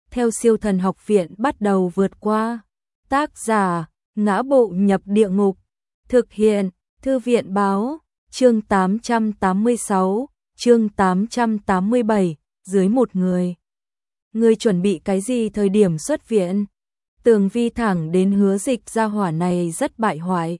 theo Siêu Thần Học Viện bắt đầu vượt qua. Tác giả: Ngã Bộ Nhập Địa Ngục. Thực hiện: Thư viện báo. Chương 886, chương 887, dưới một người. Ngươi chuẩn bị cái gì thời điểm xuất viện? Tường Vi thẳng đến Hứa Dịch gia hỏa này rất bại hoại.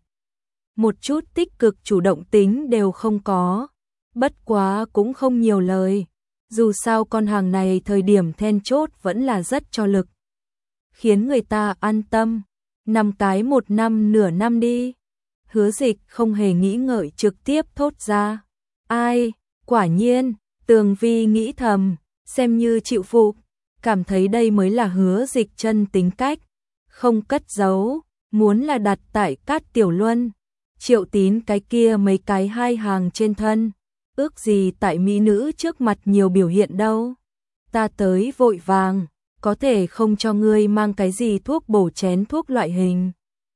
Một chút tích cực chủ động tính đều không có. Bất quá cũng không nhiều lời. Dù sao con hàng này thời điểm then chốt vẫn là rất cho lực. Khiến người ta an tâm. 5 cái 1 năm nửa năm đi. Hứa Dịch không hề nghĩ ngợi trực tiếp thốt ra. Ai, quả nhiên, Tường Vi nghĩ thầm, xem như chịu phục, cảm thấy đây mới là Hứa Dịch chân tính cách, không cất giấu, muốn là đặt tại Cát Tiểu Luân, Triệu Tín cái kia mấy cái hai hàng trên thân, ước gì tại mỹ nữ trước mặt nhiều biểu hiện đâu. Ta tới vội vàng, có thể không cho ngươi mang cái gì thuốc bổ chén thuốc loại hình.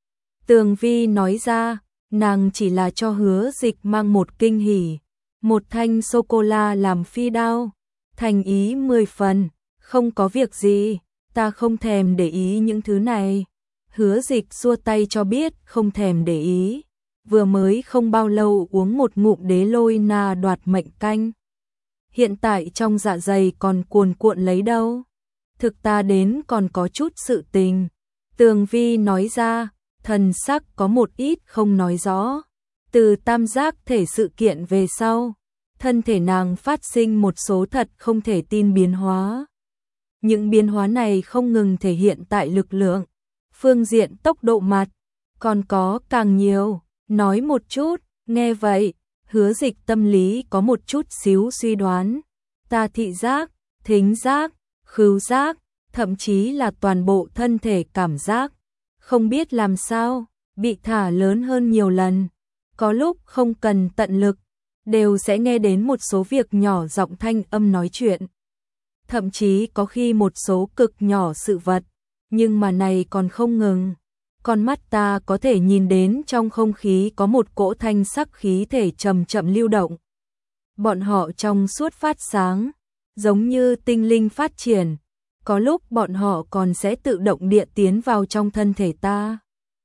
Tường Vi nói ra, nàng chỉ là cho Hứa Dịch mang một kinh hỉ, một thanh sô-cô-la làm phi đao, thành ý 10 phần, không có việc gì, ta không thèm để ý những thứ này. Hứa Dịch xua tay cho biết không thèm để ý, vừa mới không bao lâu uống một ngụm đế lôi na đoạt mệnh canh. Hiện tại trong dạ dày còn cuồn cuộn lấy đâu. Thực ta đến còn có chút sự tình. Tường Vi nói ra, thần sắc có một ít không nói rõ. Từ tam giác thể sự kiện về sau, thân thể nàng phát sinh một số thật không thể tin biến hóa. Những biến hóa này không ngừng thể hiện tại lực lượng, phương diện tốc độ mặt, còn có càng nhiều. Nói một chút, nghe vậy, Hứa Dịch tâm lý có một chút xíu suy đoán. Ta thị giác, thính giác, khứu giác, thậm chí là toàn bộ thân thể cảm giác, không biết làm sao, bị thả lớn hơn nhiều lần. Có lúc không cần tận lực, đều sẽ nghe đến một số việc nhỏ giọng thanh âm nói chuyện. Thậm chí có khi một số cực nhỏ sự vật, nhưng mà này còn không ngừng. Con mắt ta có thể nhìn đến trong không khí có một cỗ thanh sắc khí thể chậm chậm lưu động. Bọn họ trong suốt phát sáng, giống như tinh linh phát triển. Có lúc bọn họ còn sẽ tự động địa tiến vào trong thân thể ta.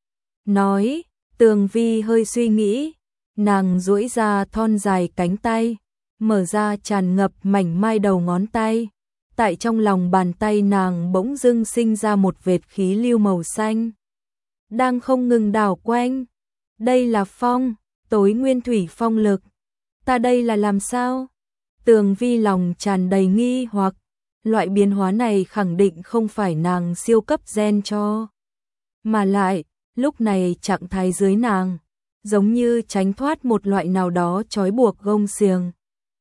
Nói, Tường Vi hơi suy nghĩ, nàng duỗi ra thon dài cánh tay, mở ra tràn ngập mảnh mai đầu ngón tay. Tại trong lòng bàn tay nàng bỗng dưng sinh ra một vệt khí lưu màu xanh, đang không ngừng đảo quanh. Đây là phong, tối nguyên thủy phong lực. Ta đây là làm sao? Tường Vi lòng tràn đầy nghi hoặc, loại biến hóa này khẳng định không phải nàng siêu cấp gen cho. Mà lại, lúc này trạng thái dưới nàng, giống như tránh thoát một loại nào đó trói buộc gông xiềng.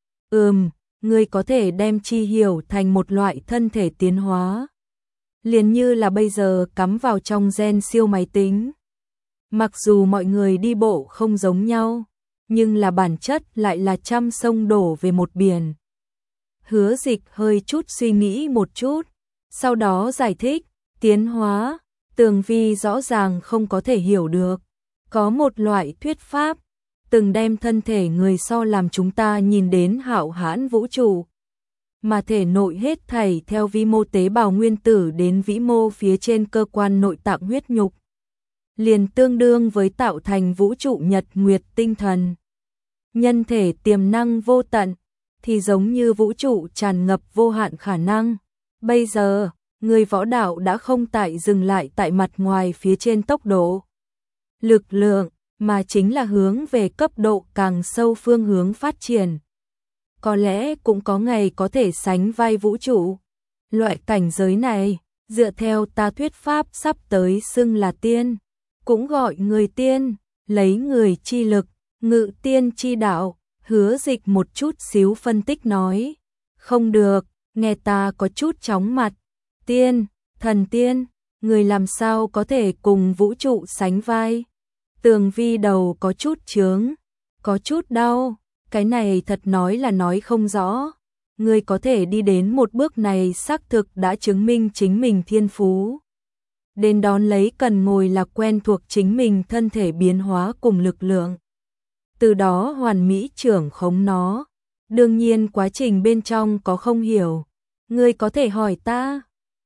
Ngươi có thể đem chi hiểu thành một loại thân thể tiến hóa. Liền như là bây giờ cắm vào trong gen siêu máy tính. Mặc dù mọi người đi bộ không giống nhau, nhưng là bản chất lại là trăm sông đổ về một biển. Hứa Dịch hơi chút suy nghĩ một chút, sau đó giải thích, tiến hóa, Tường Vi rõ ràng không có thể hiểu được. Có một loại thuyết pháp, từng đem thân thể người so làm chúng ta nhìn đến hạo hãn vũ trụ. Mà thể nội hết thảy theo vi mô tế bào nguyên tử đến vĩ mô phía trên cơ quan nội tạng huyết nhục, liền tương đương với tạo thành vũ trụ nhật nguyệt tinh thần. Nhân thể tiềm năng vô tận, thì giống như vũ trụ tràn ngập vô hạn khả năng. Bây giờ, người võ đạo đã không tại dừng lại tại mặt ngoài phía trên tốc độ, lực lượng, mà chính là hướng về cấp độ càng sâu phương hướng phát triển. Có lẽ cũng có ngày có thể sánh vai vũ trụ. Loại cảnh giới này, dựa theo ta thuyết pháp sắp tới xưng là tiên, cũng gọi người tiên, lấy người chi lực, ngự tiên chi đạo. Hứa Dịch một chút xíu phân tích nói, không được, nghe ta có chút chóng mặt. Tiên, thần tiên, người làm sao có thể cùng vũ trụ sánh vai? Tường Vi đầu có chút chướng, có chút đau, cái này thật nói là nói không rõ. Người có thể đi đến một bước này xác thực đã chứng minh chính mình thiên phú. Đến đón lấy cần ngồi là quen thuộc chính mình thân thể biến hóa cùng lực lượng, từ đó hoàn mỹ trưởng khống nó. Đương nhiên quá trình bên trong có không hiểu, ngươi có thể hỏi ta.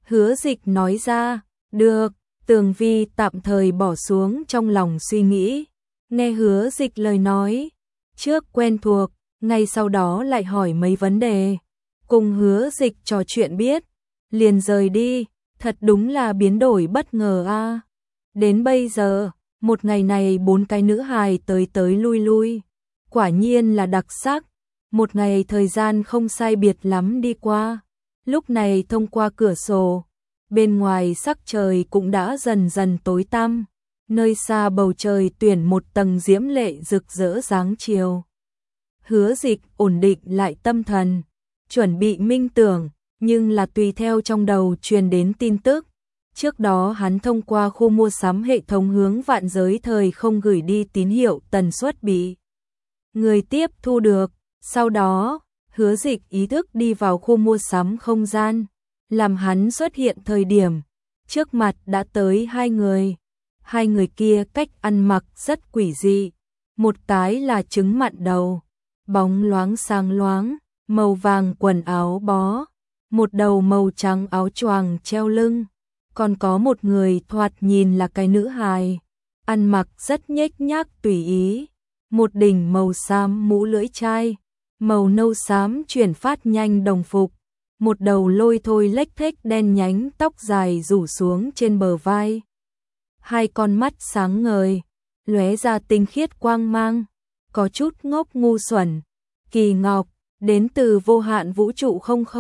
Hứa Dịch nói ra, được, Tường Vi tạm thời bỏ xuống trong lòng suy nghĩ, nghe Hứa Dịch lời nói, trước quen thuộc, ngay sau đó lại hỏi mấy vấn đề, cùng Hứa Dịch trò chuyện biết, liền rời đi, thật đúng là biến đổi bất ngờ a. Đến bây giờ, một ngày này 4 cái nữ hài tới tới lui lui, quả nhiên là đặc sắc, một ngày thời gian không sai biệt lắm đi qua, lúc này thông qua cửa sổ, bên ngoài sắc trời cũng đã dần dần tối tăm, nơi xa bầu trời tuyển một tầng diễm lệ rực rỡ dáng chiều. Hứa Dịch ổn định lại tâm thần, chuẩn bị minh tưởng, nhưng là tùy theo trong đầu truyền đến tin tức. Trước đó hắn thông qua khu mua sắm hệ thống hướng vạn giới thời không gửi đi tín hiệu tần suất bị người tiếp thu được. Sau đó, Hứa Dịch ý thức đi vào khu mua sắm không gian, làm hắn xuất hiện thời điểm. Trước mặt đã tới hai người. Hai người kia cách ăn mặc rất quỷ dị. Một cái là trứng mặn đầu, bóng loáng sáng loáng, màu vàng quần áo bó, một đầu màu trắng áo choàng treo lưng. Còn có một người thoạt nhìn là cái nữ hài, ăn mặc rất nhếch nhác tùy ý, một đỉnh màu xám mũ lưỡi chai, màu nâu xám chuyển phát nhanh đồng phục, một đầu lôi thôi lếch thếch đen nhánh tóc dài rủ xuống trên bờ vai. Hai con mắt sáng ngời, lóe ra tinh khiết quang mang, có chút ngốc ngu xuẩn. Kỳ Ngọc, đến từ vô hạn vũ trụ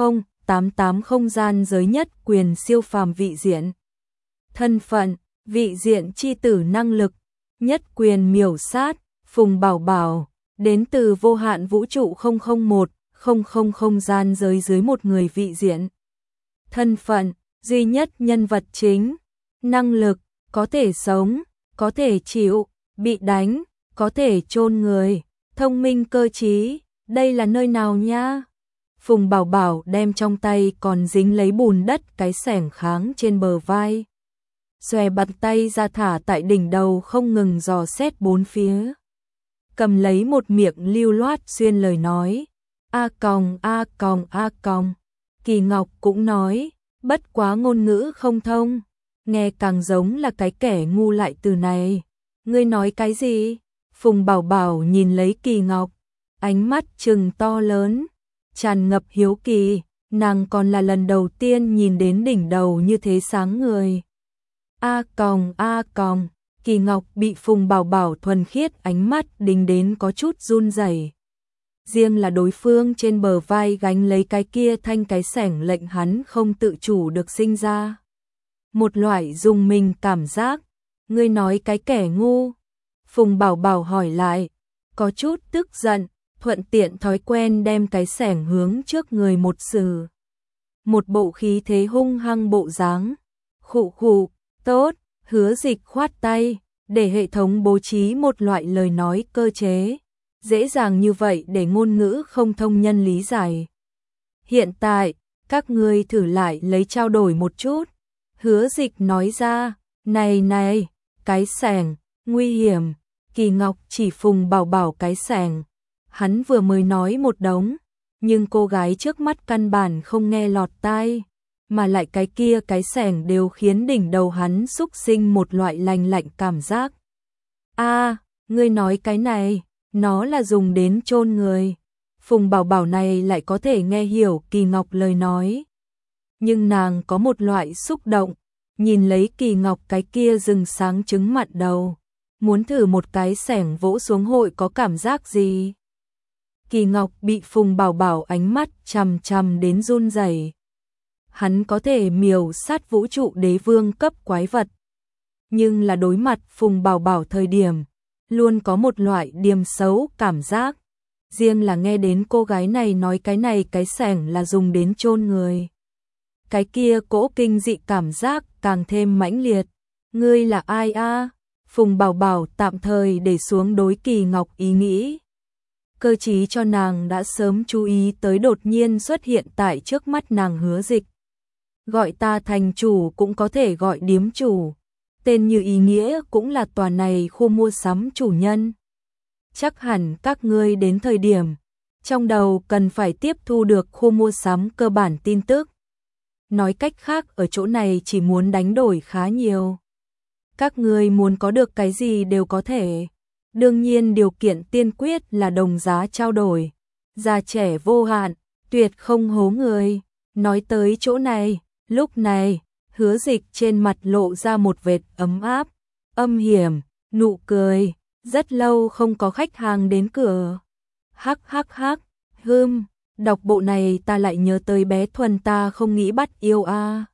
0088 không gian giới nhất quyền siêu phàm vị diện. Thân phận, vị diện chi tử năng lực, nhất quyền miểu sát, Phùng Bảo Bảo, đến từ vô hạn vũ trụ 001, 00 không gian giới dưới một người vị diện. Thân phận, duy nhất nhân vật chính, năng lực, có thể sống, có thể chịu, bị đánh, có thể chôn người, thông minh cơ trí, đây là nơi nào nha? Phùng Bảo Bảo đem trong tay còn dính lấy bùn đất cái xẻng kháng trên bờ vai. Xòe bàn tay ra thả tại đỉnh đầu không ngừng dò xét bốn phía. Cầm lấy một miệng lưu loát xuyên lời nói. A còng, A còng, A còng. Kỳ Ngọc cũng nói, bất quá ngôn ngữ không thông. Nghe càng giống là cái kẻ ngu lại từ này. Ngươi nói cái gì? Phùng Bảo Bảo nhìn lấy Kỳ Ngọc, ánh mắt trừng to lớn, tràn ngập hiếu kỳ, nàng còn là lần đầu tiên nhìn đến đỉnh đầu như thế sáng người. A còng, Kỳ Ngọc bị Phùng Bảo Bảo thuần khiết ánh mắt đính đến có chút run rẩy. Riêng là đối phương trên bờ vai gánh lấy cái kia thanh cái xẻng lệnh hắn không tự chủ được sinh ra một loại rùng mình cảm giác. Ngươi nói cái kẻ ngu? Phùng Bảo Bảo hỏi lại, có chút tức giận, thuận tiện thói quen đem cái xẻng hướng trước người một sử. Một bộ khí thế hung hăng bộ dáng. Khụ khụ, tốt, Hứa Dịch khoát tay, để hệ thống bố trí một loại lời nói cơ chế, dễ dàng như vậy để ngôn ngữ không thông nhân lý giải. Hiện tại, các ngươi thử lại lấy trao đổi một chút. Hứa Dịch nói ra, này, cái xẻng, nguy hiểm. Kỳ Ngọc chỉ Phùng Bảo Bảo cái xẻng. Hắn vừa mới nói một đống, nhưng cô gái trước mắt căn bản không nghe lọt tai, mà lại cái kia cái xẻng đều khiến đỉnh đầu hắn xúc sinh một loại lành lạnh cảm giác. A, ngươi nói cái này, nó là dùng đến chôn người. Phùng Bảo Bảo này lại có thể nghe hiểu Kỳ Ngọc lời nói. Nhưng nàng có một loại xúc động, nhìn lấy Kỳ Ngọc cái kia rừng sáng trứng mặn đầu, muốn thử một cái xẻng vỗ xuống hội có cảm giác gì. Kỳ Ngọc bị Phùng Bảo Bảo ánh mắt chằm chằm đến run rẩy. Hắn có thể miểu sát vũ trụ đế vương cấp quái vật, nhưng là đối mặt Phùng Bảo Bảo thời điểm, luôn có một loại điềm xấu cảm giác. Riêng là nghe đến cô gái này nói cái này cái xẻng là dùng đến chôn người, cái kia cỗ kinh dị cảm giác càng thêm mãnh liệt. Ngươi là ai a? Phùng Bảo Bảo tạm thời để xuống đối Kỳ Ngọc ý nghĩ. Cơ trí cho nàng đã sớm chú ý tới đột nhiên xuất hiện tại trước mắt nàng Hứa Dịch. Gọi ta thành chủ cũng có thể gọi điếm chủ, tên như ý nghĩa cũng là tòa này khu mua sắm chủ nhân. Chắc hẳn các ngươi đến thời điểm trong đầu cần phải tiếp thu được khu mua sắm cơ bản tin tức. nói cách khác ở chỗ này chỉ muốn đánh đổi khá nhiều. Các ngươi muốn có được cái gì đều có thể. Đương nhiên điều kiện tiên quyết là đồng giá trao đổi. Già trẻ vô hạn, tuyệt không hố người. Nói tới chỗ này, lúc này, Hứa Dịch trên mặt lộ ra một vệt ấm áp, âm hiểm, nụ cười. Rất lâu không có khách hàng đến cửa. Hắc hắc hắc, đọc bộ này ta lại nhớ tới bé Thuần ta không nghĩ bắt yêu a.